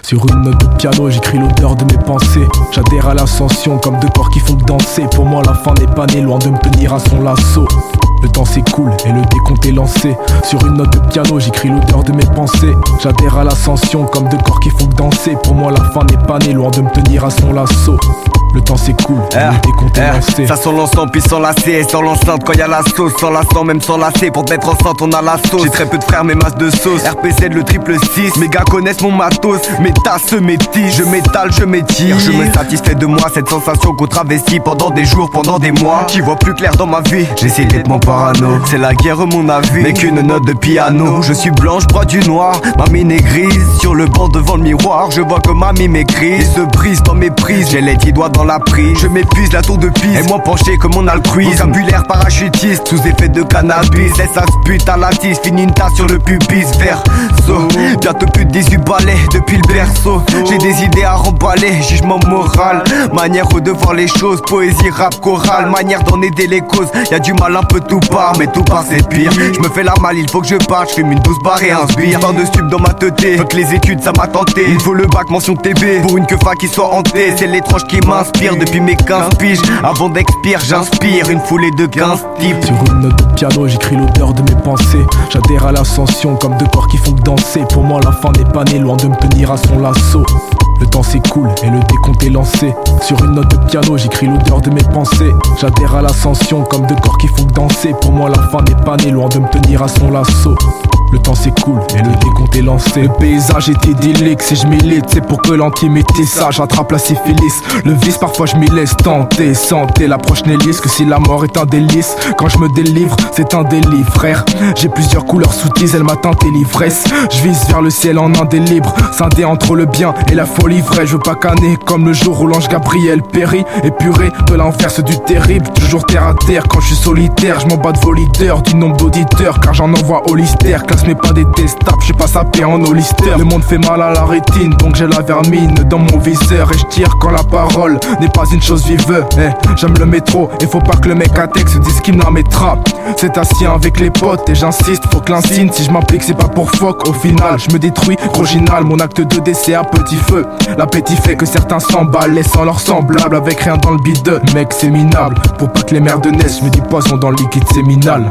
Sur une note de piano, j'écris l'odeur de mes pensées. J'adhère à l'ascension comme deux corps qui font que danser. Pour moi la fin n'est pas née, loin de me tenir à son lasso. Le temps s'écoule et le décompte est lancé. Sur une note de piano, j'écris l'odeur de mes pensées. J'adhère à l'ascension comme deux corps qui font que danser. Pour moi la fin n'est pas née, loin de me tenir à son lasso. Le temps s'écoule, le décompte est lancé. Ça sent l'encens puis sans lasser. Sans l'enceinte quand y'a la sauce. Sans l'assant même sans lasser. Pour te mettre enceinte on a la sauce. J'ai très peu de frères mais masse de sauce. RPC le triple 6. Mes gars connaissent mon matos. Mes tasses, mes tiges. Je m'étale, je m'étire. Je me satisfais de moi. Cette sensation qu'on travestit pendant des jours, pendant des mois. J'y vois plus clair dans ma vie. J'essaie d'être mon parano. C'est la guerre mon avis. Mais qu'une note de piano. Je suis blanc, je bois du noir. Ma mine est grise. Sur le banc devant le miroir. Je vois que mamie m'écrit. Il se brise dans mes prises. J'ai les 10 doigts dans la prise. Je m'épuise la tour de piste. Et moi penché comme mon altruisme. Vocabulaire parachutiste. Sous effet de cannabis. Laisse ça se pute à la tisse. Finis une tasse sur le pubis. Verso. Bientôt plus de 18 balais depuis le berceau. J'ai des idées à remballer. Jugement moral. Manière de voir les choses. Poésie, rap, chorale. Manière d'en aider les causes. Y'a du mal un peu tout part. Mais tout part c'est pire. Je me fais la malle, il faut que je parte. Je fume une 12 barre et un sbire. Tant de stup dans ma teuté. Faut que les études ça m'a tenté. Il faut le bac mention TB. Pour une quefa qui soit hantée. C'est l'étrange qui m'inspire. Depuis mes 15 piges. Avant d'expire j'inspire une foulée de 15 types. Sur une note de piano j'écris l'odeur de mes pensées. J'adhère à l'ascension comme deux corps qui font que danser. Pour moi la fin n'est pas née, loin de me tenir à son lasso. Le temps s'écoule et le décompte est lancé. Sur une note de piano j'écris l'odeur de mes pensées. J'adhère à l'ascension comme deux corps qui font que danser. Pour moi la fin n'est pas née, loin de me tenir à son lasso. Le temps s'écoule et le décompte est lancé. Le paysage est idyllique, si je milite c'est pour que l'intimité ça. J'attrape la syphilis, le vice parfois je m'y laisse tenter. Santé, l'approche n'est lisse que si la mort est un délice. Quand je me délivre, c'est un délit frère. J'ai plusieurs couleurs sous tise, elle m'a teinté l'ivresse. Je vise vers le ciel en indélibre, scindé entre le bien et la folie vraie. Je veux pas canner comme le jour où l'ange Gabriel périt. Épuré de l'inverse du terrible, toujours terre à terre quand je suis solitaire. Je m'en bats de vos leaders, du nombre d'auditeurs car j'en envoie au lister. Mais pas détestable, je suis pas sapé en hollister. Le monde fait mal à la rétine, donc j'ai la vermine dans mon viseur. Et je tire quand la parole n'est pas une chose vive. J'aime le métro, et faut pas que le mec à texte dise qu'il me la mettra. C'est assis avec les potes et j'insiste, faut que l'insigne. Si je m'implique c'est pas pour fuck, au final je me détruis. Original, mon acte de décès à petit feu. L'appétit fait que certains s'emballent, laissant leur semblable avec rien dans le bide. Mec c'est minable, pour pas que les merdes naissent. Je me dis poison dans le liquide séminal.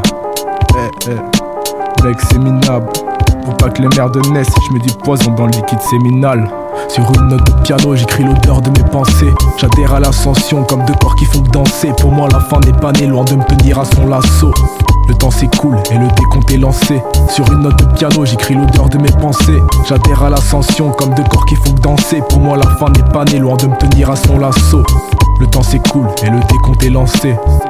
Mec c'est minable, pour pas que les merdes naissent. Je me dis poison dans le liquide séminal. Sur une note de piano j'écris l'odeur de mes pensées. J'adhère à l'ascension comme deux corps qui font que danser. Pour moi la fin n'est pas née, loin de me tenir à son lasso. Le temps s'écoule et le décompte est lancé. Sur une note de piano j'écris l'odeur de mes pensées. J'adhère à l'ascension comme deux corps qui font que danser. Pour moi la fin n'est pas née, loin de me tenir à son lasso. Le temps s'écoule et le décompte est lancé.